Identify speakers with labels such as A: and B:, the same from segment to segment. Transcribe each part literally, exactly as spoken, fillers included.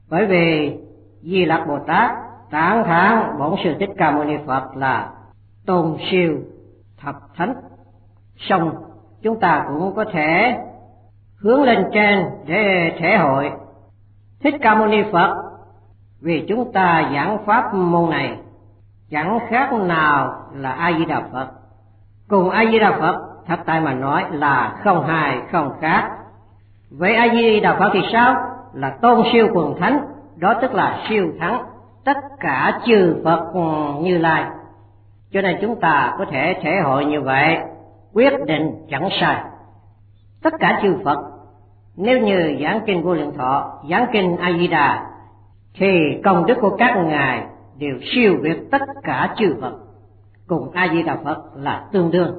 A: Bởi vì Di Lặc Bồ Tát tán thán Bổn Sư Thích Ca Mâu Ni Phật là tôn siêu thập thánh, song chúng ta cũng có thể hướng lên trên để thể hội Thích Ca Mâu Ni Phật, vì chúng ta giảng pháp môn này chẳng khác nào là A Di Đà Phật. Cùng A Di Đà Phật thật tại mà nói là không hài không khác. Vậy A Di Đà Phật thì sao? Là tôn siêu quần thánh, đó tức là siêu thắng tất cả chư Phật Như Lai. Cho nên chúng ta có thể thể hội như vậy, quyết định chẳng sai. Tất cả chư Phật nếu như giảng kinh Vô Lượng Thọ, giảng kinh A Di Đà, thì công đức của các ngài đều siêu việt tất cả chư Phật, cùng A Di Đà Phật là tương đương.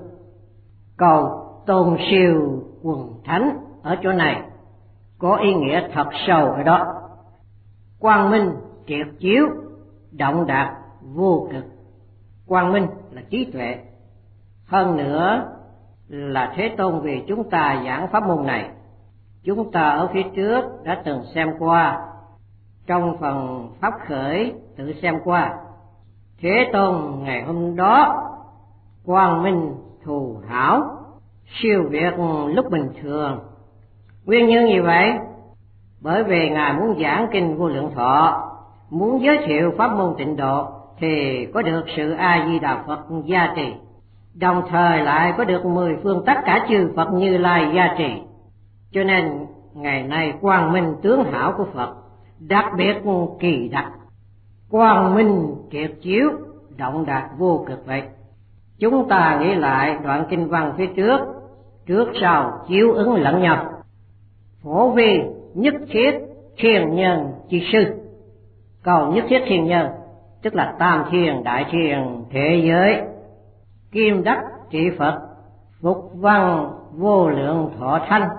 A: Câu tôn siêu quần thánh ở chỗ này có ý nghĩa thật sâu ở đó. Quang minh triệt chiếu, động đạt vô cực. Quang minh là trí tuệ, hơn nữa là Thế Tôn vì chúng ta giảng pháp môn này. Chúng ta ở phía trước đã từng xem qua, trong phần pháp khởi tự xem qua. Thế Tôn ngày hôm đó quang minh thù hảo, siêu việt lúc bình thường. Nguyên nhân như vậy, bởi vì ngài muốn giảng kinh Vô Lượng Thọ, muốn giới thiệu pháp môn tịnh độ, thì có được sự A Di Đà Phật gia trì, đồng thời lại có được mười phương tất cả chư Phật Như Lai gia trì. Cho nên ngày nay quang minh tướng hảo của Phật đặc biệt kỳ đặc, quang minh triệt chiếu, động đạt vô cực vậy. Chúng ta nghĩ lại đoạn kinh văn phía trước, trước sau chiếu ứng lẫn nhau. Phổ vi nhất thiết thiên nhân chi sư. Cầu nhất thiết thiên nhân tức là tam thiên đại thiên thế giới. Kim đắc trị Phật, phục văn vô lượng thọ thanh,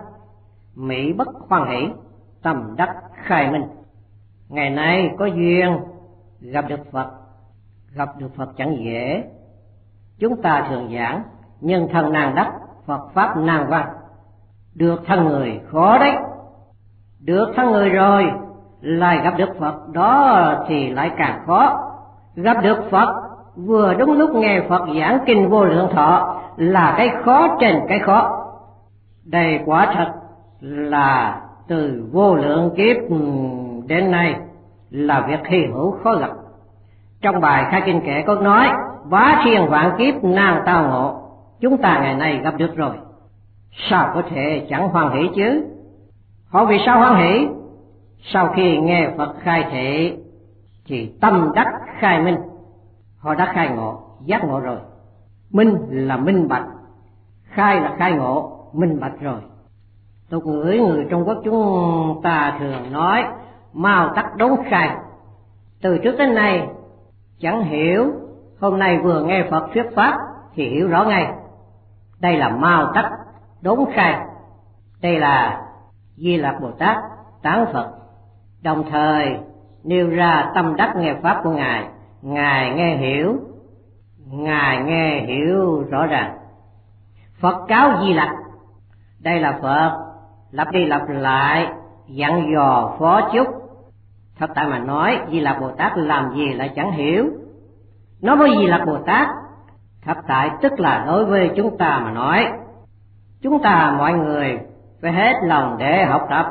A: mỹ bất hoan hỷ, tâm đắc khai minh. Ngày nay có duyên gặp được Phật, gặp được Phật chẳng dễ. Chúng ta thường giảng nhân thân nan đắc, Phật pháp nan văn. Được thân người khó đấy, được thân người rồi lại gặp được Phật đó thì lại càng khó. Gặp được Phật vừa đúng lúc nghe Phật giảng kinh Vô Lượng Thọ là cái khó trên cái khó. Đây quả thật là từ vô lượng kiếp đến nay là việc hy hữu khó gặp. Trong bài khai kinh kệ có nói bá thiên vạn kiếp nan tao ngộ, chúng ta ngày nay gặp được rồi, sao có thể chẳng hoan hỷ chứ? Họ vì sao hoan hỷ? Sau khi nghe Phật khai thị thì tâm đắc khai minh, họ đã khai ngộ, giác ngộ rồi. Minh là minh bạch, khai là khai ngộ, minh bạch rồi. Tục ngữ người Trung Quốc chúng ta thường nói mau tắc đốn khai. Từ trước đến nay chẳng hiểu, hôm nay vừa nghe Phật thuyết pháp thì hiểu rõ ngay. Đây là mau tắc đốn khai. Đây là Di Lặc Bồ Tát tán Phật, đồng thời nêu ra tâm đắc nghe pháp của ngài. Ngài nghe hiểu, ngài nghe hiểu rõ ràng. Phật cáo Di Lặc, đây là Phật lặp đi lặp lại dặn dò phó chúc. Thật tại mà nói Di Lặc Bồ Tát làm gì lại chẳng hiểu. Nói với Di Lặc Bồ Tát, thật tại tức là đối với chúng ta mà nói. Chúng ta mọi người phải hết lòng để học tập.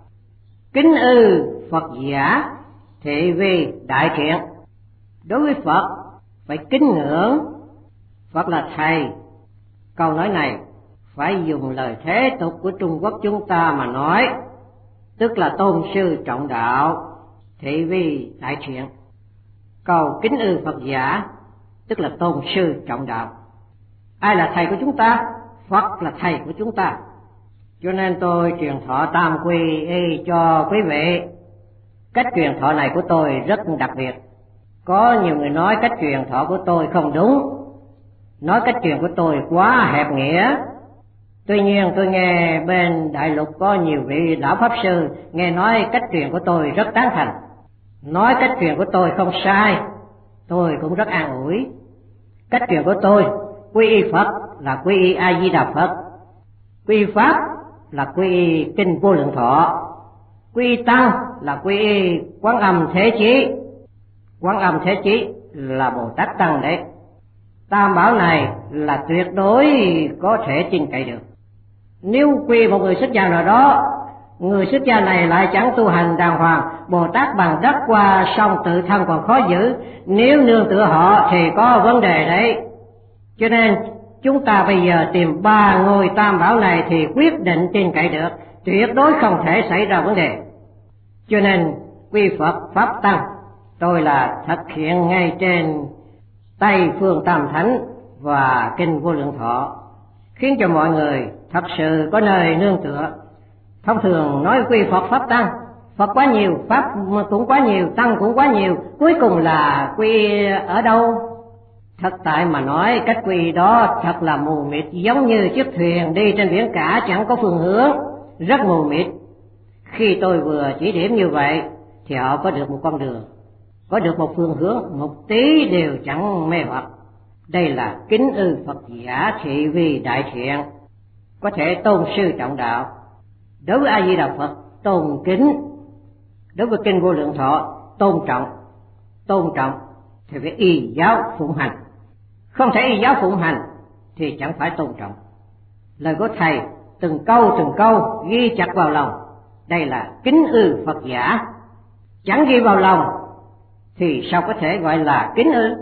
A: Kính ư Phật giả thị vi đại thiện. Đối với Phật phải kính ngưỡng, Phật là thầy. Câu nói này phải dùng lời thế tục của Trung Quốc chúng ta mà nói, tức là tôn sư trọng đạo, thị vi đại thiện. Câu kính ư Phật giả tức là tôn sư trọng đạo. Ai là thầy của chúng ta? Phật là thầy của chúng ta. Cho nên tôi truyền thọ tam quy y cho quý vị. Cách truyền thọ này của tôi rất đặc biệt. Có nhiều người nói cách truyền thọ của tôi không đúng, nói cách truyền của tôi quá hẹp nghĩa. Tuy nhiên tôi nghe bên đại lục có nhiều vị lão pháp sư nghe nói cách truyền của tôi rất tán thành, nói cách truyền của tôi không sai, tôi cũng rất an ủi. Cách truyền của tôi quy y Phật là quy y A Di Đà Phật, quy y Pháp là quy y kinh Vô Lượng Thọ, Quy tăng là quy y Quán Âm Thế Chí. Quán Âm Thế Chí là Bồ Tát tăng đấy. Tam bảo này là tuyệt đối có thể tin cậy được. Nếu quy một người xuất gia nào đó, người xuất gia này lại chẳng tu hành đàng hoàng, Bồ Tát bằng đất qua sông tự thân còn khó giữ, nếu nương tựa họ thì có vấn đề đấy. Cho nên chúng ta bây giờ tìm ba ngôi tam bảo này thì quyết định tin cậy được, tuyệt đối không thể xảy ra vấn đề. Cho nên quy Phật Pháp Tăng tôi là thực hiện ngay trên Tây Phương Tam Thánh và Kinh Vô Lượng Thọ, khiến cho mọi người thật sự có nơi nương tựa. Thông thường nói quy Phật Pháp Tăng, Phật quá nhiều, Pháp cũng quá nhiều, Tăng cũng quá nhiều, cuối cùng là quy ở đâu? Thật tại mà nói cách quy đó thật là mù mịt, giống như chiếc thuyền đi trên biển cả chẳng có phương hướng, rất mù mịt. Khi tôi vừa chỉ điểm như vậy thì họ có được một con đường, có được một phương hướng, một tí đều chẳng mê hoặc. Đây là kính ư Phật giả thị vì đại thiện, có thể tôn sư trọng đạo. Đối với A Di Đà Phật tôn kính, đối với Kinh Vô Lượng Thọ tôn trọng. Tôn trọng thì phải y giáo phụng hành, không thể y giáo phụng hành thì chẳng phải tôn trọng. Lời của thầy từng câu từng câu ghi chặt vào lòng, đây là kính ư Phật giả. Chẳng ghi vào lòng thì sao có thể gọi là kính ư?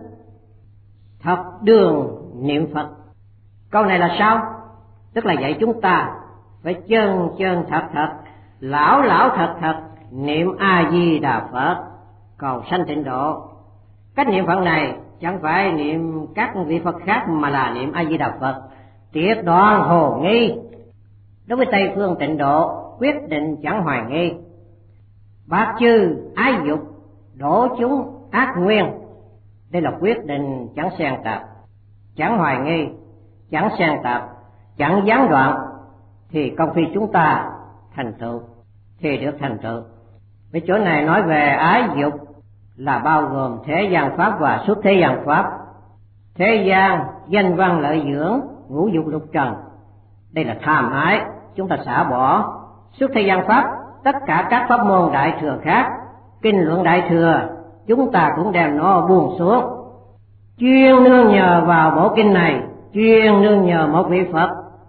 A: Thật đường niệm Phật. Câu này là sao? Tức là dạy chúng ta phải chân chân thật thật, lão lão thật thật niệm A Di Đà Phật, cầu sanh tịnh độ. Cách niệm Phật này chẳng phải niệm các vị Phật khác mà là niệm A Di Đà Phật, tuyệt đoan hồ nghi. Đối với Tây Phương tịnh độ quyết định chẳng hoài nghi. Bát chư ái dục đổ chúng ác nguyên, đây là quyết định chẳng xen tạp, chẳng hoài nghi, chẳng xen tạp, chẳng gián đoạn, thì công phi chúng ta thành tựu thì được thành tựu. Với chỗ này nói về ái dục là bao gồm thế gian pháp và xuất thế gian pháp. Thế gian danh văn lợi dưỡng, ngũ dục lục trần, đây là tham ái, chúng ta xả bỏ. Xuất thế gian pháp, tất cả các pháp môn đại thừa khác, kinh luận đại thừa, chúng ta cũng đem nó buông xuống, chuyên nương nhờ vào bộ kinh này, chuyên nương nhờ một vị Phật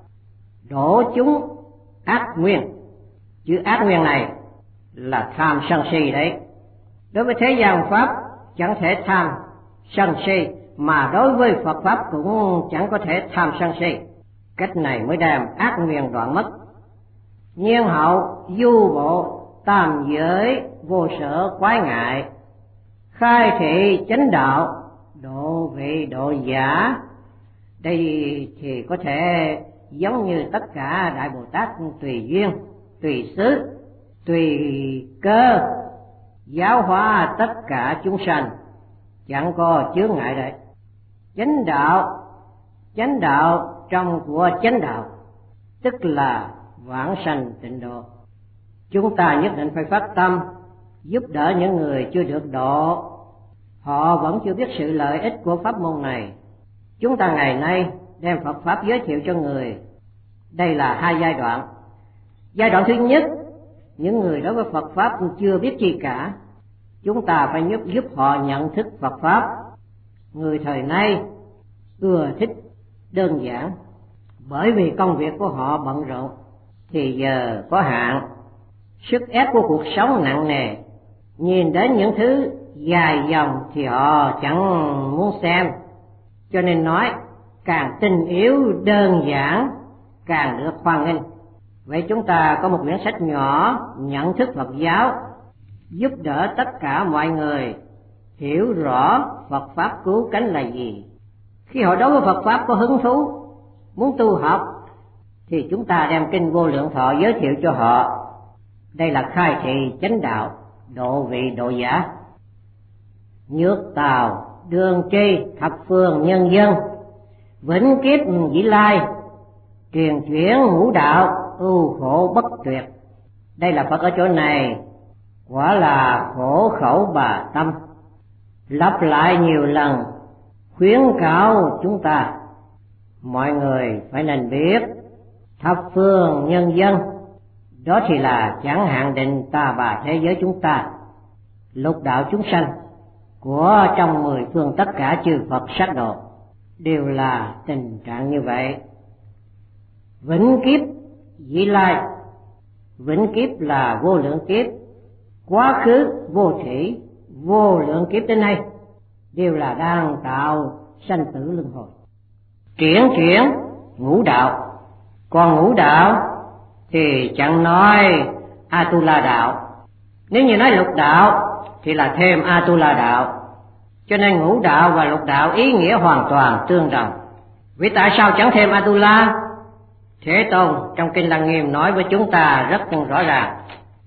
A: đổ chúng ác nguyên. Chữ ác nguyên này là tham sân si đấy. Đối với thế gian pháp chẳng thể tham sân si, mà đối với Phật pháp cũng chẳng có thể tham sân si. Cách này mới đem ác nguyên đoạn mất. Nhiên hậu du bộ tam giới vô sở quái ngại, khai thị chánh đạo độ vị độ giả. Đây thì có thể giống như tất cả Đại Bồ Tát tùy duyên, tùy xứ, tùy cơ giáo hóa tất cả chúng sanh, chẳng có chướng ngại đấy. Chánh đạo, chánh đạo trong của chánh đạo, tức là vãng sanh tịnh độ. Chúng ta nhất định phải phát tâm giúp đỡ những người chưa được độ, họ vẫn chưa biết sự lợi ích của pháp môn này. Chúng ta ngày nay đem Phật pháp giới thiệu cho người. Đây là hai giai đoạn. Giai đoạn thứ nhất, những người đối với Phật pháp chưa biết chi cả, chúng ta phải giúp giúp họ nhận thức Phật pháp. Người thời nay ưa thích đơn giản, bởi vì công việc của họ bận rộn, thì giờ có hạn, sức ép của cuộc sống nặng nề, nhìn đến những thứ dài dòng thì họ chẳng muốn xem. Cho nên nói càng tinh yếu đơn giản càng được hoan nghênh. Vậy chúng ta có một quyển sách nhỏ nhận thức Phật giáo, giúp đỡ tất cả mọi người hiểu rõ Phật pháp cứu cánh là gì. Khi họ đối với Phật pháp có hứng thú, muốn tu học, thì chúng ta đem Kinh Vô Lượng Thọ giới thiệu cho họ. Đây là khai thị chánh đạo độ vị độ giả. Nhược tào đương tri thập phương nhân dân, vĩnh kiếp vĩ lai, truyền chuyển ngũ đạo ưu khổ bất tuyệt. Đây là Phật ở chỗ này quả là khổ khẩu bà tâm, lặp lại nhiều lần khuyến cáo chúng ta mọi người phải nên biết thập phương nhân dân Đó thì là chẳng hạn định ta bà thế giới chúng ta, lục đạo chúng sanh của trong mười phương tất cả chư Phật sát độ đều là tình trạng như vậy. Vĩnh kiếp vị lai, vĩnh kiếp là vô lượng kiếp, quá khứ vô thủy, vô lượng kiếp đến nay đều là đang tạo sanh tử luân hồi. Triển chuyển ngũ đạo, còn ngũ đạo thì chẳng nói Atula đạo, nếu như nói lục đạo thì là thêm Atula đạo, cho nên ngũ đạo và lục đạo ý nghĩa hoàn toàn tương đồng. Vì tại sao chẳng thêm Atula? Thế Tôn trong Kinh Lăng Nghiêm nói với chúng ta rất rõ ràng.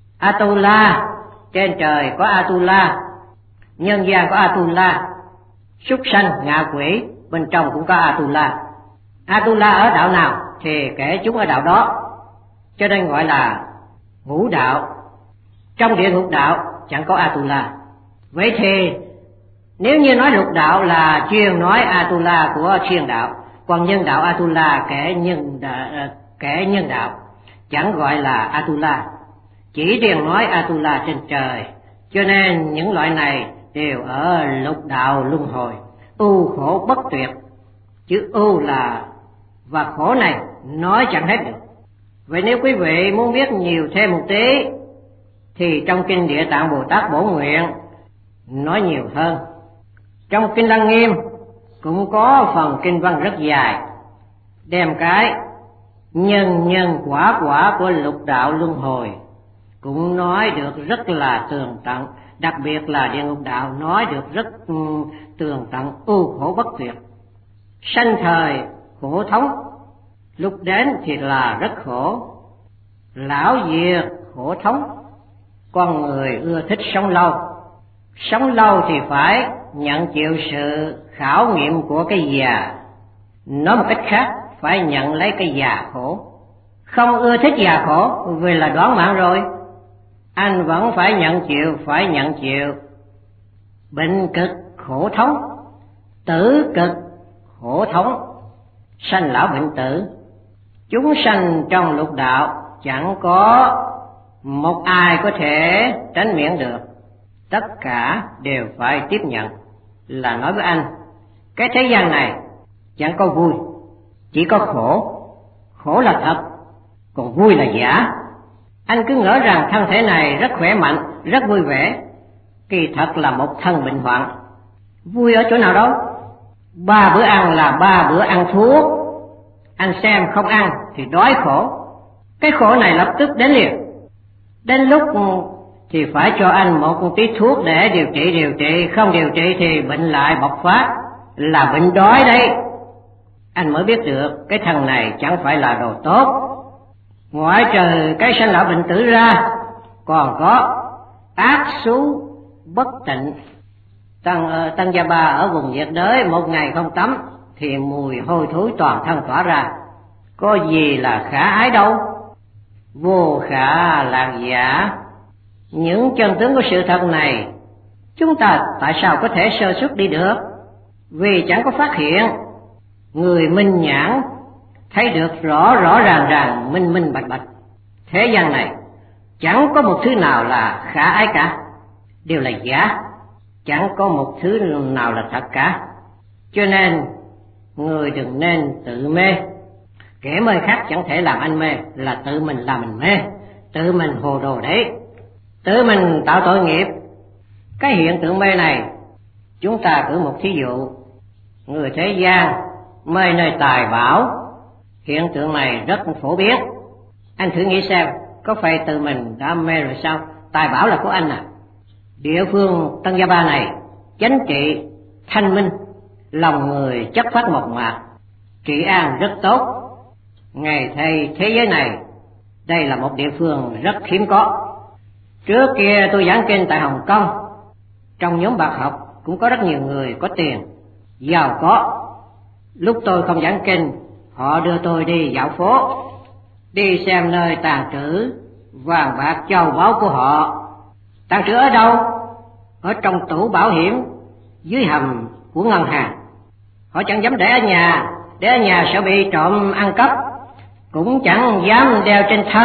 A: Atula, trên trời có Atula, nhân gian có Atula, súc sanh ngạ quỷ bên trong cũng có Atula. Atula ở đạo nào thì kể chúng ở đạo đó, cho nên gọi là ngũ đạo. Trong địa ngục đạo chẳng có Atula. Vậy thì nếu như nói lục đạo là chuyên nói Atula của thiên đạo, còn nhân đạo Atula kể nhân đạo, kể nhân đạo chẳng gọi là Atula, chỉ riêng nói Atula trên trời. Cho nên những loại này đều ở lục đạo luân hồi, ưu khổ bất tuyệt. Chữ ưu là và khổ này nói chẳng hết được. Vậy nếu quý vị muốn biết nhiều thêm một tí thì trong Kinh Địa Tạng Bồ Tát Bổ Nguyện nói nhiều hơn. Trong Kinh Lăng Nghiêm cũng có phần kinh văn rất dài, đem cái nhân nhân quả quả của lục đạo luân hồi cũng nói được rất là tường tận, đặc biệt là địa ngục đạo nói được rất tường tận, ưu khổ bất tuyệt. Sanh thời khổ thống, lúc đến thì là rất khổ, lão diệt khổ thống. Con người ưa thích sống lâu, sống lâu thì phải nhận chịu sự khảo nghiệm của cái già. Nói một cách khác, phải nhận lấy cái già khổ. Không ưa thích già khổ vì là đoán mạng rồi, anh vẫn phải nhận chịu, phải nhận chịu bệnh cực khổ thống, tử cực khổ thống, sanh lão bệnh tử. Chúng sanh trong lục đạo chẳng có một ai có thể tránh miễn được, tất cả đều phải tiếp nhận. Là nói với anh, cái thế gian này chẳng có vui, chỉ có khổ. Khổ là thật, còn vui là giả. Anh cứ ngỡ rằng thân thể này rất khỏe mạnh, rất vui vẻ, kỳ thật là một thân bệnh hoạn. Vui ở chỗ nào đâu? Ba bữa ăn là ba bữa ăn thuốc. Anh xem không ăn thì đói khổ, cái khổ này lập tức đến liền. Đến lúc thì phải cho anh một tí thuốc để điều trị, điều trị không điều trị thì bệnh lại bộc phát, là bệnh đói đấy. Anh mới biết được cái thằng này chẳng phải là đồ tốt. Ngoại trừ cái sanh lão bệnh tử ra, còn có ác xú bất tịnh. Tăng, Tăng Gia Ba ở vùng nhiệt đới một ngày không tắm thì mùi hôi thối toàn thân tỏa ra, có gì là khả ái đâu. Vô khả lạc giả. Những chân tướng của sự thật này chúng ta tại sao có thể sơ xuất đi được? Vì chẳng có phát hiện. Người minh nhãn thấy được rõ rõ ràng ràng, minh minh bạch bạch. Thế gian này chẳng có một thứ nào là khả ái cả, đều là giả, chẳng có một thứ nào là thật cả. Cho nên người đừng nên tự mê. Kẻ mê khác chẳng thể làm anh mê, là tự mình làm mình mê, tự mình hồ đồ đấy, tự mình tạo tội nghiệp. Cái hiện tượng mê này chúng ta cử một thí dụ. Người thế gian mê nơi tài bảo, hiện tượng này rất phổ biến. Anh thử nghĩ xem, có phải tự mình đã mê rồi sao? Tài bảo là của anh à. Địa phương Tăng Gia Ba này chánh trị thanh minh, lòng người chất phát mộc mạc, trị an rất tốt. Ngày thay thế giới này, đây là một địa phương rất hiếm có. Trước kia tôi giảng kinh tại Hồng Kông, trong nhóm bạc học cũng có rất nhiều người có tiền, giàu có. Lúc tôi không giảng kinh, họ đưa tôi đi dạo phố, đi xem nơi tàng trữ vàng bạc châu báu của họ. Tàng trữ ở đâu? Ở trong tủ bảo hiểm, dưới hầm của ngân hàng. Họ chẳng dám để ở nhà, để ở nhà sẽ bị trộm ăn cắp, cũng chẳng dám đeo trên thân,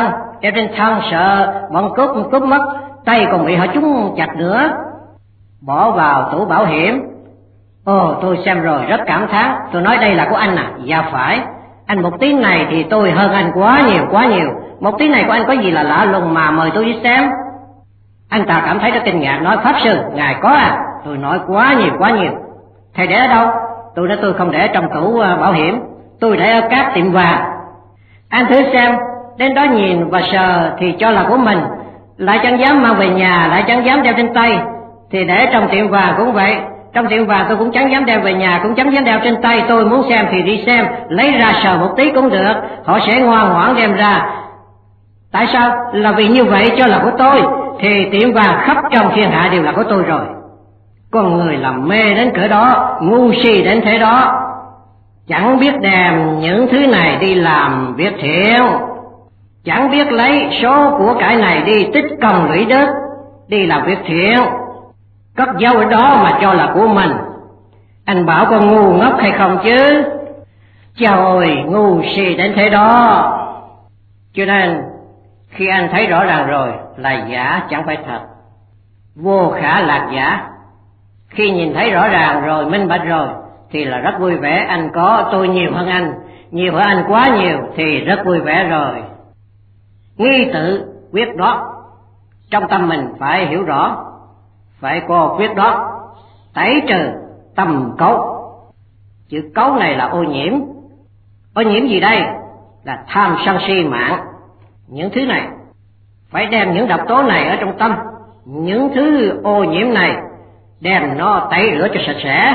A: đeo trên thân sợ bọn cướp cướp mất, tay còn bị họ trúng chặt nữa, bỏ vào tủ bảo hiểm. Ồ, tôi xem rồi rất cảm thán, tôi nói đây là của anh à? Dạ phải, anh một tiếng này thì tôi hơn anh quá nhiều quá nhiều, một tiếng này của anh có gì là lạ lùng mà mời tôi đi xem. Anh ta cảm thấy rất kinh ngạc, nói pháp sư, ngài có à? Tôi nói quá nhiều quá nhiều. Thầy để ở đâu? Tôi nói tôi không để trong tủ bảo hiểm, tôi để ở các tiệm vàng. Anh thử xem, đến đó nhìn và sờ thì cho là của mình, lại chẳng dám mang về nhà, lại chẳng dám đeo trên tay. Thì để trong tiệm vàng cũng vậy, trong tiệm vàng tôi cũng chẳng dám đeo về nhà, cũng chẳng dám đeo trên tay. Tôi muốn xem thì đi xem, lấy ra sờ một tí cũng được, họ sẽ ngoan ngoãn đem ra. Tại sao? Là vì như vậy cho là của tôi, thì tiệm vàng khắp trong thiên hạ đều là của tôi rồi. Con người làm mê đến cỡ đó, ngu si đến thế đó, chẳng biết đem những thứ này đi làm việc thiện, chẳng biết lấy số của cải này đi tích công lũy đức, đi làm việc thiện, cất giấu ở đó mà cho là của mình. Anh bảo con ngu ngốc hay không chứ? Trời, ngu si đến thế đó. Cho nên khi anh thấy rõ ràng rồi là giả chẳng phải thật, vô khả lạc giả. Khi nhìn thấy rõ ràng rồi, minh bạch rồi thì là rất vui vẻ. Anh có, tôi nhiều hơn anh, nhiều hơn anh quá nhiều thì rất vui vẻ rồi. Nghi tự quyết đoán, trong tâm mình phải hiểu rõ, phải có quyết đoán, tẩy trừ tâm cấu. Chữ cấu này là ô nhiễm. Ô nhiễm gì đây? Là tham sân si mạng. Những thứ này phải đem những độc tố này ở trong tâm, những thứ ô nhiễm này đem nó tẩy rửa cho sạch sẽ.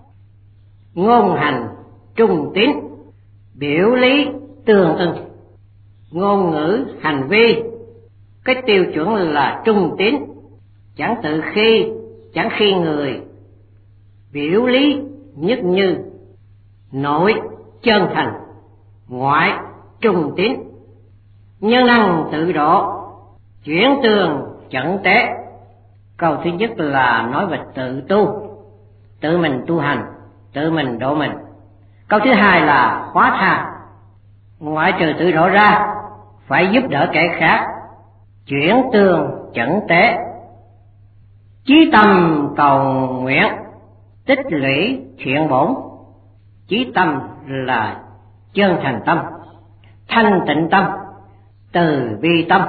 A: Ngôn hành trung tín, biểu lý tương ưng. Ngôn ngữ hành vi cái tiêu chuẩn là trung tín, chẳng tự khi, chẳng khi người. Biểu lý nhất như, nội chân thành, ngoại trung tín. Nhân năng tự độ, chuyển tường chẩn tế. Câu thứ nhất là nói về tự tu, tự mình tu hành, tự mình độ mình. Câu thứ hai là hóa tha, ngoại trừ tự độ ra phải giúp đỡ kẻ khác, chuyển tường chẩn tế. Chí tâm cầu nguyện, tích lũy thiện bổn. Chí tâm là chân thành tâm, thanh tịnh tâm, từ bi tâm.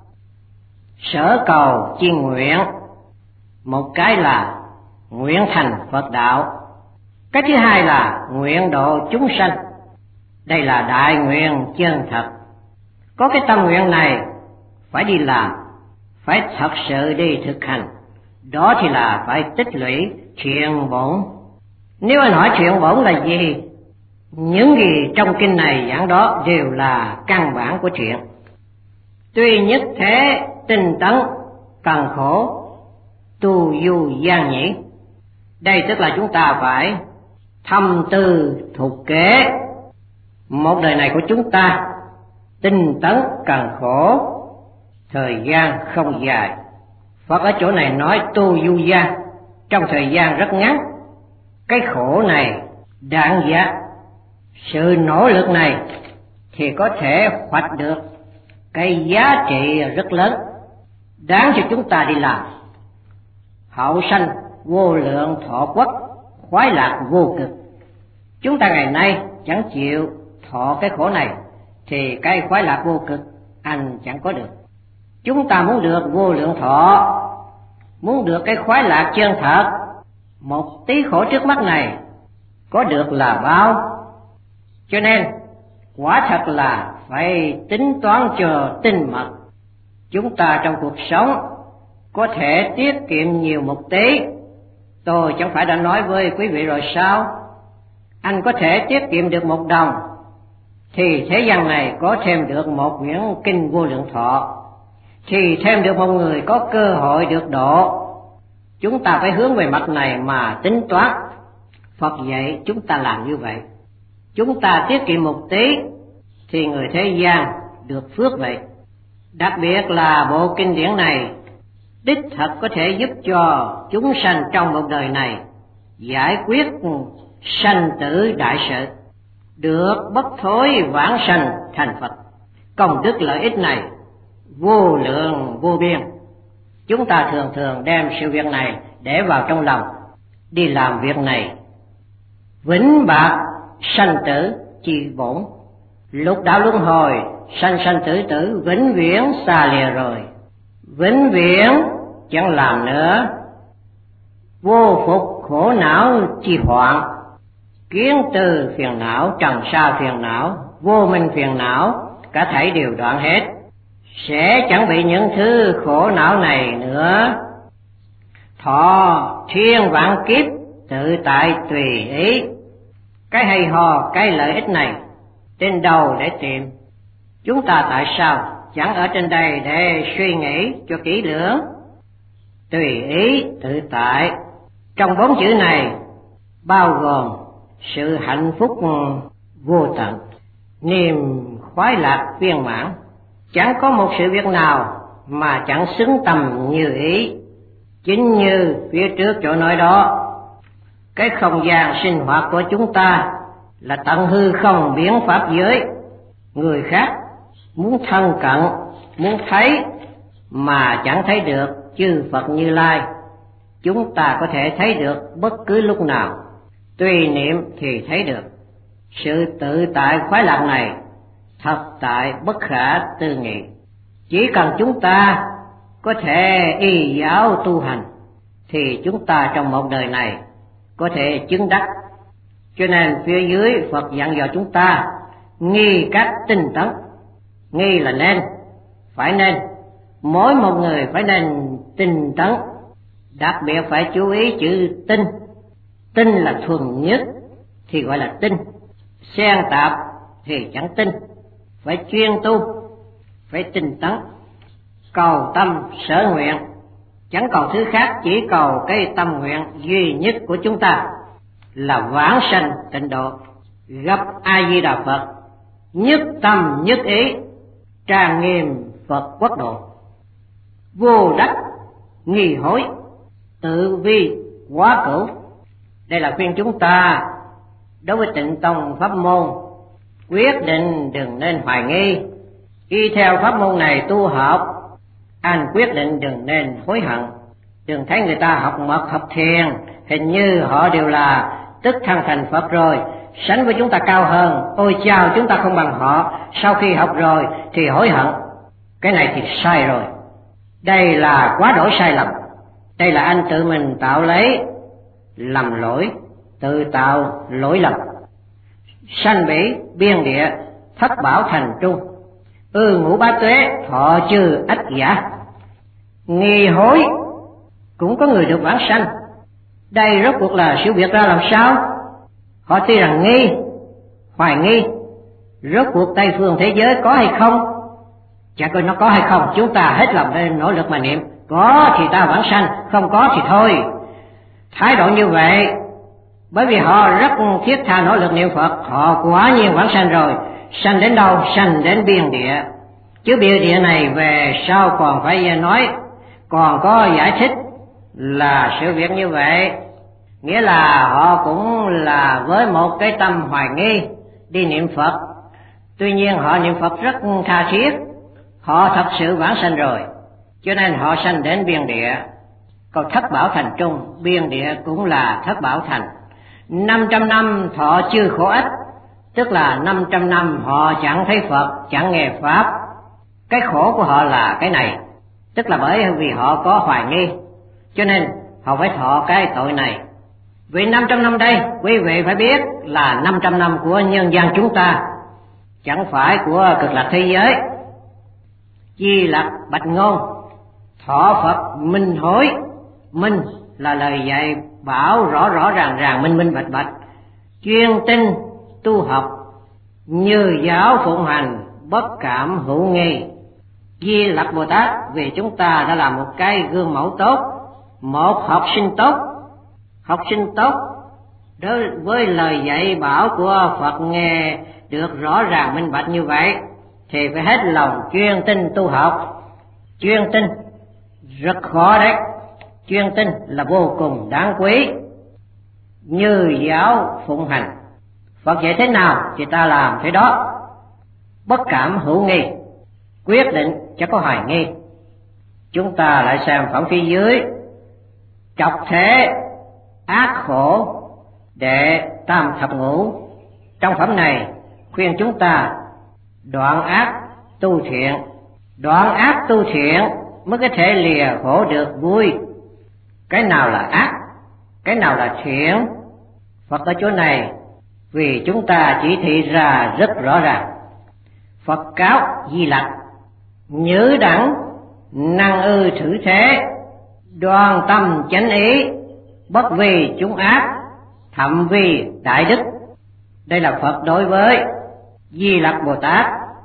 A: Sở cầu chi nguyện, một cái là nguyện thành Phật đạo, cái thứ hai là nguyện độ chúng sanh. Đây là đại nguyện chân thật. Có cái tâm nguyện này phải đi làm, phải thật sự đi thực hành, đó thì là phải tích lũy thiện bổn. Nếu anh hỏi thiện bổn là gì, những gì trong kinh này giảng đó đều là căn bản của thiện. Tuy nhất thế tinh tấn, cần khổ, tu du gian nhĩ. Đây tức là chúng ta phải thâm tư thục kế. Một đời này của chúng ta tinh tấn cần khổ, thời gian không dài. Phật ở chỗ này nói tu du gian, trong thời gian rất ngắn. Cái khổ này đáng giá, sự nỗ lực này thì có thể hoạch được cái giá trị rất lớn, đáng cho chúng ta đi làm. Hậu sanh vô lượng thọ quốc, khoái lạc vô cực. Chúng ta ngày nay chẳng chịu thọ cái khổ này thì cái khoái lạc vô cực anh chẳng có được. Chúng ta muốn được vô lượng thọ, muốn được cái khoái lạc chân thật, một tí khổ trước mắt này có được là bao. Cho nên quả thật là phải tính toán cho tinh mật. Chúng ta trong cuộc sống có thể tiết kiệm nhiều một tí. Tôi chẳng phải đã nói với quý vị rồi sao? Anh có thể tiết kiệm được một đồng thì thế gian này có thêm được một quyển kinh vô lượng thọ, thì thêm được một người có cơ hội được độ. Chúng ta phải hướng về mặt này mà tính toán. Phật dạy chúng ta làm như vậy. Chúng ta tiết kiệm một tí thì người thế gian được phước vậy. Đặc biệt là bộ kinh điển này đích thật có thể giúp cho chúng sanh trong một đời này giải quyết sanh tử đại sự, được bất thối vãng sanh thành Phật. Công đức lợi ích này vô lượng vô biên. Chúng ta thường thường đem sự việc này để vào trong lòng, đi làm việc này. Vĩnh bạc sanh tử chi bổn, lục đạo luân hồi, sanh sanh tử tử, vĩnh viễn xa lìa rồi. Vĩnh viễn chẳng làm nữa, vô phục khổ não chi hoạn, kiến từ phiền não, trần sa phiền não, vô minh phiền não, cả thảy đều đoạn hết, sẽ chẳng bị những thứ khổ não này nữa. Thọ thiên vạn kiếp tự tại tùy ý. Cái hay ho, cái lợi ích này trên đầu để tìm. Chúng ta tại sao chẳng ở trên đây để suy nghĩ cho kỹ lưỡng? Tùy ý tự tại, trong bốn chữ này bao gồm sự hạnh phúc vô tận, niềm khoái lạc viên mãn. Chẳng có một sự việc nào mà chẳng xứng tầm như ý. Chính như phía trước chỗ nói đó, cái không gian sinh hoạt của chúng ta là tận hư không biến pháp giới. Người khác muốn thân cận, muốn thấy mà chẳng thấy được chư Phật Như Lai, chúng ta có thể thấy được bất cứ lúc nào, tùy niệm thì thấy được. Sự tự tại khoái lạc này thật tại bất khả tư nghị. Chỉ cần chúng ta có thể y giáo tu hành thì chúng ta trong một đời này có thể chứng đắc. Cho nên phía dưới Phật dặn dò chúng ta nghi cách tinh tấn. Nghi là nên, phải nên, mỗi một người phải nên tinh tấn. Đặc biệt phải chú ý chữ tinh. Tinh là thuần nhất thì gọi là tinh, xen tạp thì chẳng tinh. Phải chuyên tu, phải tinh tấn, cầu tâm sở nguyện, chẳng cầu thứ khác, chỉ cầu cái tâm nguyện duy nhất của chúng ta là vãng sanh tịnh độ, gặp A Di Đà Phật, nhất tâm nhất ý, trang nghiêm Phật quốc độ. Vô đắc nghi hối, tự vi quá cửu. Đây là khuyên chúng ta đối với Tịnh Tông pháp môn, quyết định đừng nên hoài nghi. Y theo pháp môn này tu học, anh quyết định đừng nên hối hận. Đừng thấy người ta học mật học thiền, hình như họ đều là tức thăng thành Phật rồi, sánh với chúng ta cao hơn. Ôi chao, chúng ta không bằng họ, sau khi học rồi thì hối hận. Cái này thì sai rồi. Đây là quá đổi sai lầm. Đây là anh tự mình tạo lấy lầm lỗi, tự tạo lỗi lầm. Sanh bỉ biên địa, thất bảo thành trung, ư ngũ bá tuế thọ chư ách giả. Nghi hối cũng có người được vãng sanh. Đây rốt cuộc là sự việc ra làm sao? Họ tuy rằng nghi, hoài nghi, rốt cuộc Tây phương thế giới có hay không? Chả coi nó có hay không, chúng ta hết lòng lên nỗ lực mà niệm. Có thì ta vãng sanh, không có thì thôi. Thái độ như vậy, bởi vì họ rất thiết tha nỗ lực niệm Phật, họ quá nhiên vãng sanh rồi. Sanh đến đâu? Sanh đến biên địa. Chứ biên địa này về sau còn phải nói, còn có giải thích là sự việc như vậy. Nghĩa là họ cũng là với một cái tâm hoài nghi đi niệm Phật. Tuy nhiên họ niệm Phật rất tha thiết, họ thật sự vãng sanh rồi, cho nên họ sanh đến biên địa. Còn thất bảo thành trung, biên địa cũng là thất bảo thành. Năm trăm năm thọ chư khổ ách, tức là năm trăm năm họ chẳng thấy Phật, chẳng nghe Pháp. Cái khổ của họ là cái này, tức là bởi vì họ có hoài nghi, cho nên họ phải thọ cái tội này. Vì năm trăm năm đây, quý vị phải biết là năm trăm năm của nhân gian chúng ta, chẳng phải của cực lạc thế giới. Di Lặc bạch ngôn, thọ Phật minh hối. Minh là lời dạy bảo rõ rõ ràng ràng, minh minh bạch bạch. Chuyên tinh tu học, như giáo phụng hành, bất cảm hữu nghi. Di Lặc Bồ Tát vì chúng ta đã làm một cái gương mẫu tốt, một học sinh tốt. Học sinh tốt đối với lời dạy bảo của Phật nghe được rõ ràng minh bạch như vậy thì phải hết lòng chuyên tinh tu học. Chuyên tinh rất khó đấy, chuyên tinh là vô cùng đáng quý. Như giáo phụng hành, Phật dạy thế nào thì ta làm thế đó, bất cảm hữu nghi, quyết định chắc có hoài nghi. Chúng ta lại xem phẩm phía dưới: trọc thế ác khổ đệ tam thập ngũ. Trong phẩm này khuyên chúng ta đoạn ác tu thiện, đoạn ác tu thiện mới có thể lìa khổ được vui. Cái nào là ác, cái nào là thiện, Phật ở chỗ này vì chúng ta chỉ thị ra rất rõ ràng. Phật cáo Di Lặc: nhữ đẳng năng ư thử thế, đoan tâm chánh ý, bất vì chúng ác, thậm vì đại đức. Đây là Phật đối với Di Lặc Bồ Tát,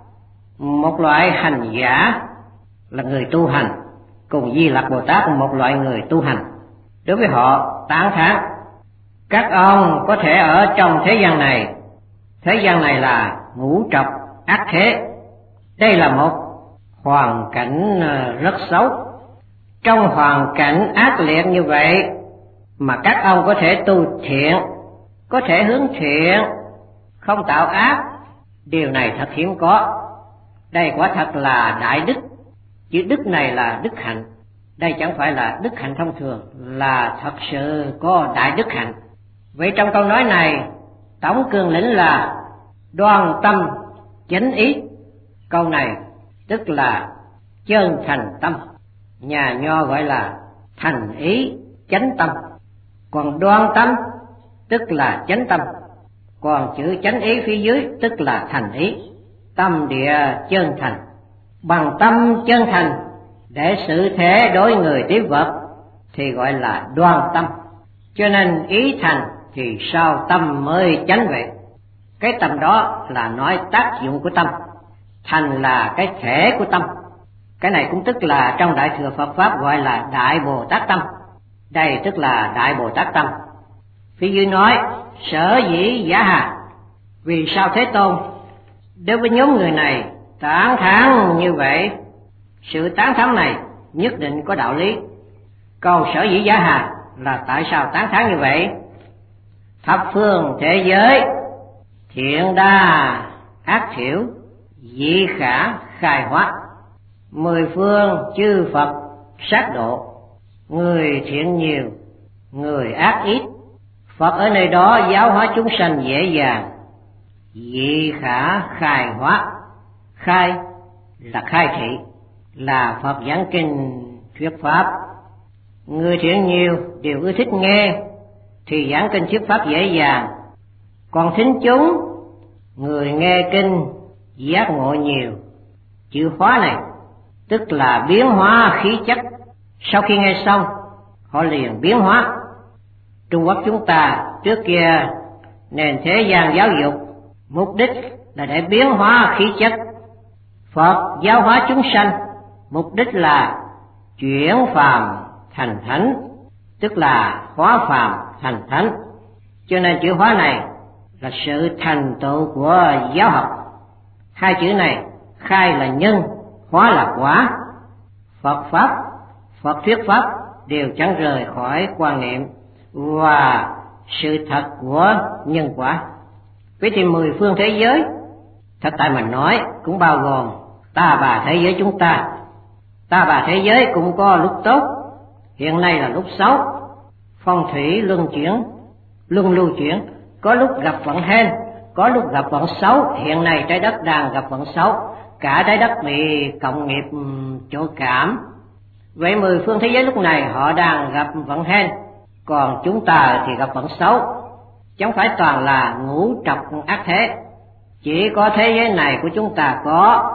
A: một loại hành giả là người tu hành, cùng Di Lặc Bồ Tát một loại người tu hành. Đối với họ tán thán: các ông có thể ở trong thế gian này, thế gian này là ngũ trọc ác thế. Đây là một hoàn cảnh rất xấu. Trong hoàn cảnh ác liệt như vậy mà các ông có thể tu thiện, có thể hướng thiện, không tạo ác, điều này thật hiếm có. Đây quả thật là đại đức. Chữ đức này là đức hạnh. Đây chẳng phải là đức hạnh thông thường, là thật sự có đại đức hạnh. Vậy trong câu nói này, tổng cương lĩnh là đoan tâm chánh ý. Câu này tức là chân thành tâm, nhà nho gọi là thành ý chánh tâm. Còn đoan tâm tức là chánh tâm, còn chữ chánh ý phía dưới tức là thành ý. Tâm địa chân thành, bằng tâm chân thành để xử thế đối người tiếp vật thì gọi là đoan tâm. Cho nên ý thành thì sao tâm mới chánh vậy? Cái tâm đó là nói tác dụng của tâm, thành là cái thể của tâm. Cái này cũng tức là trong Đại Thừa Phật Pháp gọi là Đại Bồ Tát Tâm. Đây tức là Đại Bồ Tát Tâm. Phía dưới nói sở dĩ giả hà. Vì sao Thế Tôn đối với nhóm người này tán thán như vậy? Sự tán thán này nhất định có đạo lý. Câu sở dĩ giả hà là tại sao tán thán như vậy? Thập phương thế giới thiện đa ác thiểu, dị khả khai hóa. Mười phương chư Phật sát độ, người thiện nhiều, người ác ít. Phật ở nơi đó giáo hóa chúng sanh dễ dàng. Dị khả khai hóa. Khai là khai thị, là Phật giảng kinh thuyết pháp. Người thiện nhiều đều ưa thích nghe thì giảng kinh thuyết pháp dễ dàng. Còn thính chúng, người nghe kinh giác ngộ nhiều. Chữ hóa này tức là biến hóa khí chất. Sau khi nghe xong họ liền biến hóa. Trung Quốc chúng ta trước kia nền thế gian giáo dục mục đích là để biến hóa khí chất. Phật giáo hóa chúng sanh mục đích là chuyển phàm thành thánh, tức là hóa phàm thành thánh. Cho nên chữ hóa này là sự thành tựu của giáo học. Hai chữ này, khai là nhân, hóa là quả. Phật Pháp, Phật thuyết Pháp đều chẳng rời khỏi quan niệm và sự thật của nhân quả. Vậy thì mười phương thế giới, thật tại mình nói cũng bao gồm ta bà thế giới chúng ta. Ta bà thế giới cũng có lúc tốt, hiện nay là lúc xấu. Phong thủy luân chuyển, luân lưu chuyển, có lúc gặp vận hên, có lúc gặp vận xấu. Hiện nay trái đất đang gặp vận xấu, cả trái đất bị cộng nghiệp chỗ cảm. Vậy mười phương thế giới lúc này họ đang gặp vận hên, còn chúng ta thì gặp vận xấu. Chẳng phải toàn là ngũ trọc ác thế, chỉ có thế giới này của chúng ta có,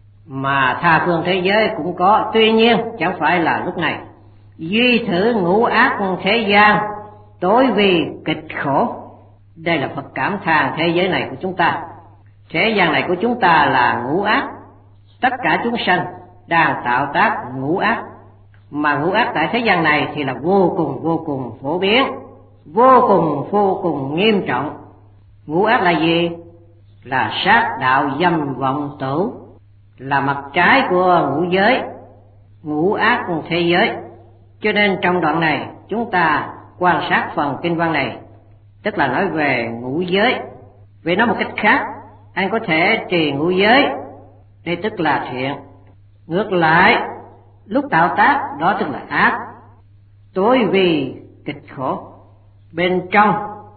A: mà tha phương thế giới cũng có. Tuy nhiên chẳng phải là lúc này. Duy thử ngũ ác thế gian, tối vì kịch khổ. Đây là Phật cảm thán thế giới này của chúng ta. Thế gian này của chúng ta là ngũ ác. Tất cả chúng sanh đang tạo tác ngũ ác. Mà ngũ ác tại thế gian này thì là vô cùng vô cùng phổ biến, vô cùng vô cùng nghiêm trọng. Ngũ ác là gì? Là sát đạo dâm vọng tử, là mặt trái của ngũ giới, ngũ ác thế giới. Cho nên trong đoạn này chúng ta quan sát phần kinh văn này, tức là nói về ngũ giới. Vì nói một cách khác, anh có thể trì ngũ giới, đây tức là thiện. Ngược lại, lúc tạo tác đó tức là ác, tối vì kịch khổ. Bên trong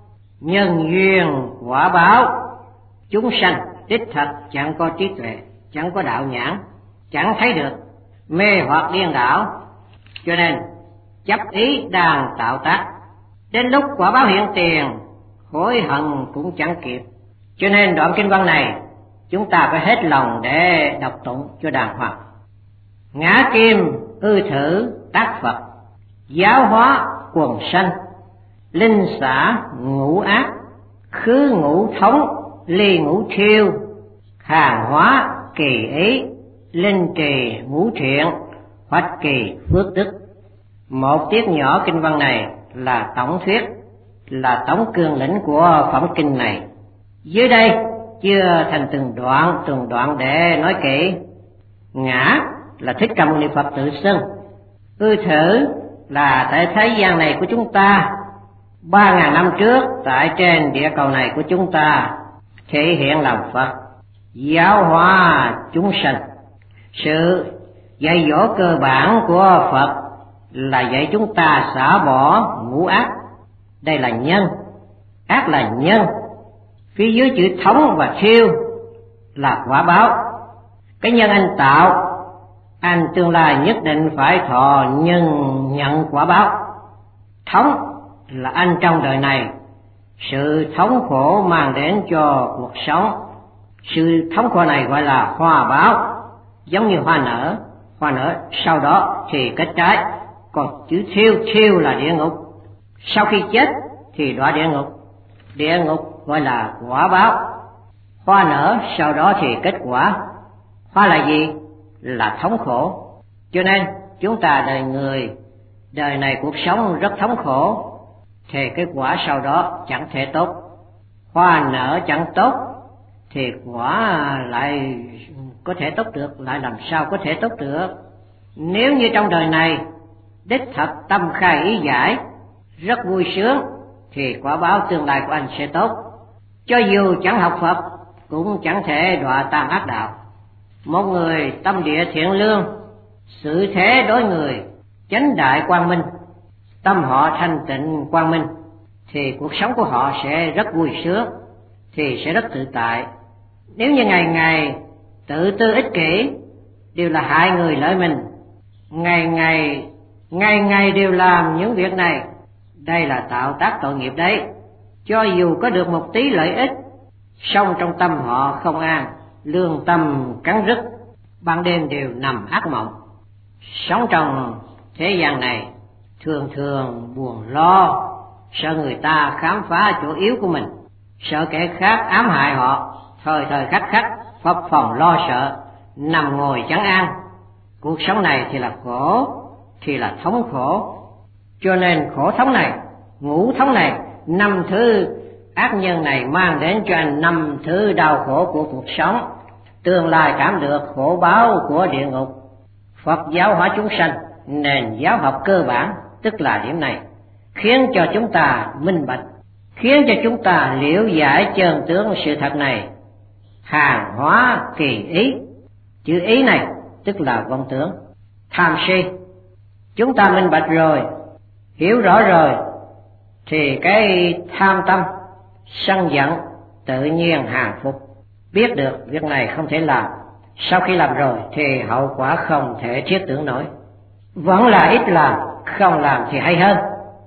A: nhân duyên quả báo, chúng sanh đích thật chẳng có trí tuệ, chẳng có đạo nhãn, chẳng thấy được, mê hoặc điên đảo, cho nên chấp ý đang tạo tác. Đến lúc quả báo hiện tiền, hối hận cũng chẳng kịp. Cho nên đoạn kinh văn này chúng ta phải hết lòng để đọc tụng cho đàng hoàng. Ngã kim ư thử tác Phật, giáo hóa quần sanh, linh xả ngũ ác, khứ ngũ thống, ly ngũ thiêu, hàng hóa kỳ ý, linh trì ngũ thiện, hoạch kỳ phước đức. Một tiết nhỏ kinh văn này là tổng thuyết, là tổng cương lĩnh của phẩm kinh này. Dưới đây chưa thành từng đoạn từng đoạn để nói kỹ. Ngã là Thích Ca Mâu Ni Phật tự xưng, ư thử là tại thế gian này của chúng ta, ba ngàn năm trước tại trên địa cầu này của chúng ta thể hiện làm Phật, giáo hóa chúng sanh. Sự dạy dỗ cơ bản của Phật là dạy chúng ta xả bỏ ngũ ác. Đây là nhân, ác là nhân. Phía dưới chữ thống và thiêu là quả báo. Cái nhân anh tạo, anh tương lai nhất định phải thọ nhân nhận quả báo. Thống là anh trong đời này, sự thống khổ mang đến cho cuộc sống. Sự thống khổ này gọi là hoa báo, giống như hoa nở, hoa nở sau đó thì kết trái. Còn chữ thiêu, thiêu là địa ngục, sau khi chết thì đọa địa ngục. Địa ngục gọi là quả báo. Hoa nở sau đó thì kết quả. Hoa là gì? Là thống khổ. Cho nên chúng ta đời người, đời này cuộc sống rất thống khổ, thì cái quả sau đó chẳng thể tốt. Hoa nở chẳng tốt thì quả lại có thể tốt được, lại làm sao có thể tốt được? Nếu như trong đời này đích thật tâm khai ý giải, rất vui sướng, thì quả báo tương lai của anh sẽ tốt. Cho dù chẳng học Phật cũng chẳng thể đọa tam ác đạo. Một người tâm địa thiện lương, xử thế đối người chánh đại quang minh, tâm họ thanh tịnh quang minh, thì cuộc sống của họ sẽ rất vui sướng, thì sẽ rất tự tại. Nếu như ngày ngày tự tư ích kỷ, đều là hại người lợi mình, ngày ngày ngày ngày đều làm những việc này, đây là tạo tác tội nghiệp đấy. Cho dù có được một tí lợi ích, song trong tâm họ không an, lương tâm cắn rứt, ban đêm đều nằm ác mộng. Sống trong thế gian này thường thường buồn lo, sợ người ta khám phá chỗ yếu của mình, sợ kẻ khác ám hại họ, thời thời khắc khắc phập phòng lo sợ, nằm ngồi chẳng an. Cuộc sống này thì là khổ, thì là thống khổ. Cho nên khổ thống này, ngũ thống này, năm thứ ác nhân này mang đến cho anh năm thứ đau khổ của cuộc sống, tương lai cảm được khổ báo của địa ngục. Phật giáo hóa chúng sanh, nền giáo học cơ bản tức là điểm này, khiến cho chúng ta minh bạch, khiến cho chúng ta liễu giải chân tướng sự thật này. Hàng hóa kỳ ý, chữ ý này tức là vọng tưởng, tham si. Chúng ta minh bạch rồi, hiểu rõ rồi, thì cái tham tâm, sân giận tự nhiên hàng phục. Biết được việc này không thể làm, sau khi làm rồi thì hậu quả không thể thiết tưởng nổi. Vẫn là ít làm, không làm thì hay hơn.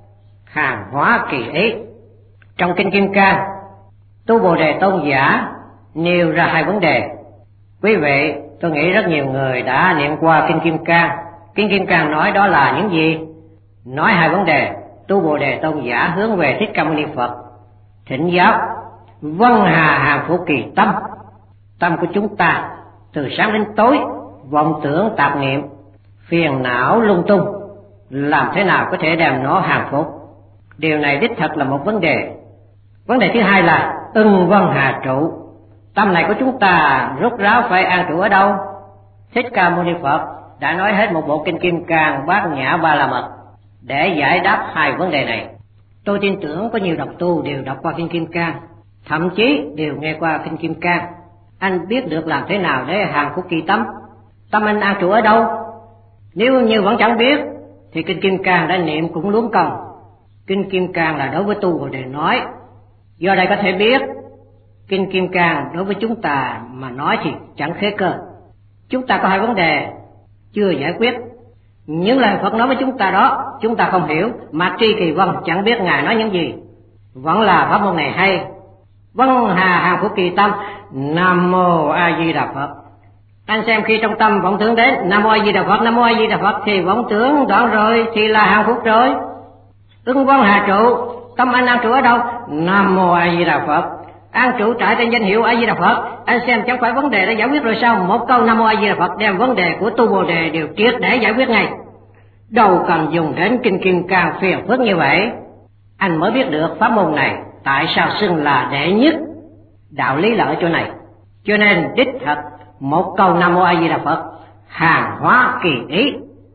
A: Hàng hóa kỳ ý. Trong Kinh Kim Cang, Tu Bồ Đề Tôn giả nêu ra hai vấn đề. Quý vị, tôi nghĩ rất nhiều người đã niệm qua Kinh Kim Cang. Kinh Kim Cang nói đó là những gì? Nói hai vấn đề. Tu Bồ Đề Tôn giả hướng về Thích Ca Mâu Ni Phật thỉnh giáo: vân hà hàng phủ kỳ tâm. Tâm của chúng ta từ sáng đến tối vọng tưởng tạp niệm, phiền não lung tung, làm thế nào có thể đem nó hàng phục? Điều này đích thật là một vấn đề. Vấn đề thứ hai là ưng vân hà trụ. Tâm này của chúng ta rốt ráo phải an trụ ở đâu? Thích Ca Mâu Ni Phật đã nói hết một bộ Kinh Kim Cang Bát Nhã Ba La Mật để giải đáp hai vấn đề này. Tôi tin tưởng có nhiều độc tu đều đọc qua Kinh Kim Cang, thậm chí đều nghe qua Kinh Kim Cang. Anh biết được làm thế nào để hàng phục kỳ tâm. tâm anh an trụ ở đâu? Nếu như vẫn chẳng biết thì Kinh Kim Cang đã niệm cũng luống công. Kinh Kim Cang là đối với tu Bồ Đề nói, do đây có thể biết Kinh Kim Cang đối với chúng ta mà nói thì chẳng khế cơ. Chúng ta có hai vấn đề chưa giải quyết, những lời Phật nói với chúng ta đó chúng ta không hiểu, mà Tri Kỳ Vân chẳng biết Ngài nói những gì. Vẫn là pháp môn này hay. Vân hà hàng phúc kỳ tâm, Nam Mô A Di Đà Phật. Anh xem khi trong tâm vọng tưởng đến Nam Mô A Di Đà Phật, Nam Mô A Di Đà Phật thì vọng tưởng đoạn rồi thì là hàng phúc rồi. Ứng Vân hà trụ, tâm anh an trụ ở đâu? Nam Mô A Di Đà Phật. An trụ trại trên danh hiệu A Di Đà Phật. Anh xem chẳng phải vấn đề đã giải quyết rồi sao? Một câu Nam Mô A Di Đà Phật đem vấn đề của tu Bồ Đề đều triệt để giải quyết ngay. Đâu cần dùng đến Kinh Kim Cang phiền phức như vậy. Anh mới biết được pháp môn này tại sao xưng là đệ nhất. Đạo lý là ở chỗ này. Cho nên đích thật một câu Nam Mô A Di Đà Phật hàng hóa kỳ ý,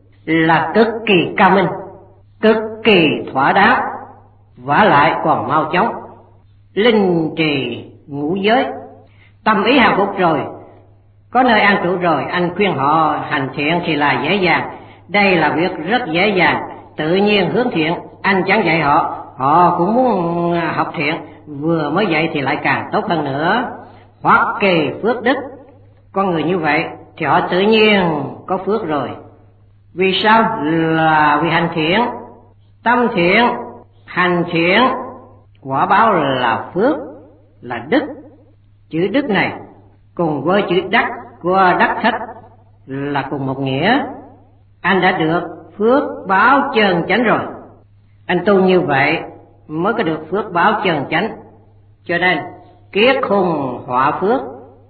A: là cực kỳ cao minh, cực kỳ thỏa đáng, vả lại còn mau chóng. Linh trì ngũ giới, tâm ý hạnh phúc rồi, có nơi an trụ rồi, anh khuyên họ hành thiện thì là dễ dàng. Đây là việc rất dễ dàng, tự nhiên hướng thiện. Anh chẳng dạy họ, họ cũng muốn học thiện, vừa mới dạy thì lại càng tốt hơn nữa. Hoặc kỳ phước đức, con người như vậy thì họ tự nhiên có phước rồi. Vì sao? Là vì hành thiện, tâm thiện, hành thiện, quả báo là phước, là đức. Chữ đức này cùng với chữ đắc của đắc thách là cùng một nghĩa. Anh đã được phước báo chân chánh rồi. Anh tu như vậy mới có được phước báo chân chánh. Cho nên kiết khung họa phước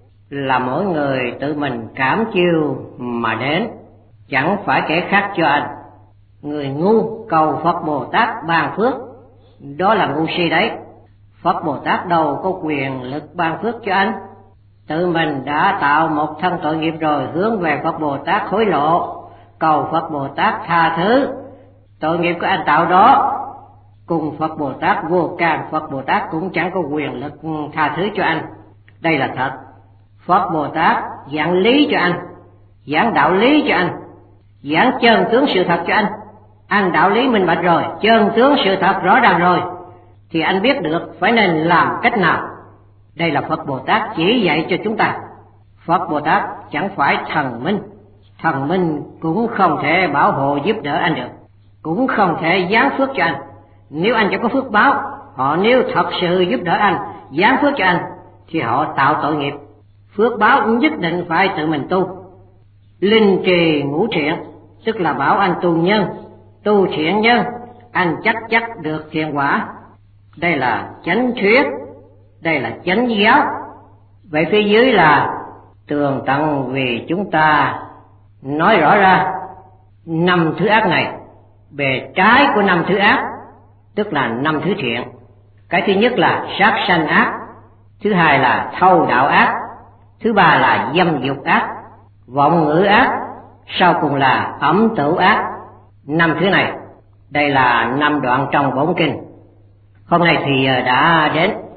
A: là mỗi người tự mình cảm chiêu mà đến, chẳng phải kẻ khác cho anh. Người ngu cầu Phật Bồ Tát ban phước, đó là ngu si đấy. Phật Bồ Tát đâu có quyền lực ban phước cho anh. Tự mình đã tạo một thân tội nghiệp rồi, hướng về Phật Bồ Tát hối lộ, cầu Phật Bồ Tát tha thứ tội nghiệp của anh tạo đó. Cùng Phật Bồ Tát vô can, Phật Bồ Tát cũng chẳng có quyền lực tha thứ cho anh. Đây là thật. Phật Bồ Tát giảng lý cho anh, giảng đạo lý cho anh, giảng chân tướng sự thật cho anh. Anh đạo lý minh bạch rồi, chân tướng sự thật rõ ràng rồi, thì anh biết được phải nên làm cách nào. Đây là Phật Bồ Tát chỉ dạy cho chúng ta. Phật Bồ Tát chẳng phải thần minh, thần minh cũng không thể bảo hộ giúp đỡ anh được, cũng không thể giáng phước cho anh. Nếu anh chẳng có phước báo, họ nếu thật sự giúp đỡ anh, giáng phước cho anh, thì họ tạo tội nghiệp. Phước báo nhất định phải tự mình tu. Linh trì ngũ thiện, tức là bảo anh tu nhân, tu thiện nhân, anh chắc chắc được thiện quả. Đây là chánh thuyết, đây là chánh giáo. Vậy phía dưới là tường tận vì chúng ta nói rõ ra năm thứ ác này, bề trái của năm thứ ác, tức là năm thứ thiện. Cái thứ nhất là sát sanh ác, thứ hai là thâu đạo ác, thứ ba là dâm dục ác, vọng ngữ ác, sau cùng là ẩm tửu ác. Năm thứ này, đây là năm đoạn trong bổn kinh. Hôm nay thì đã đến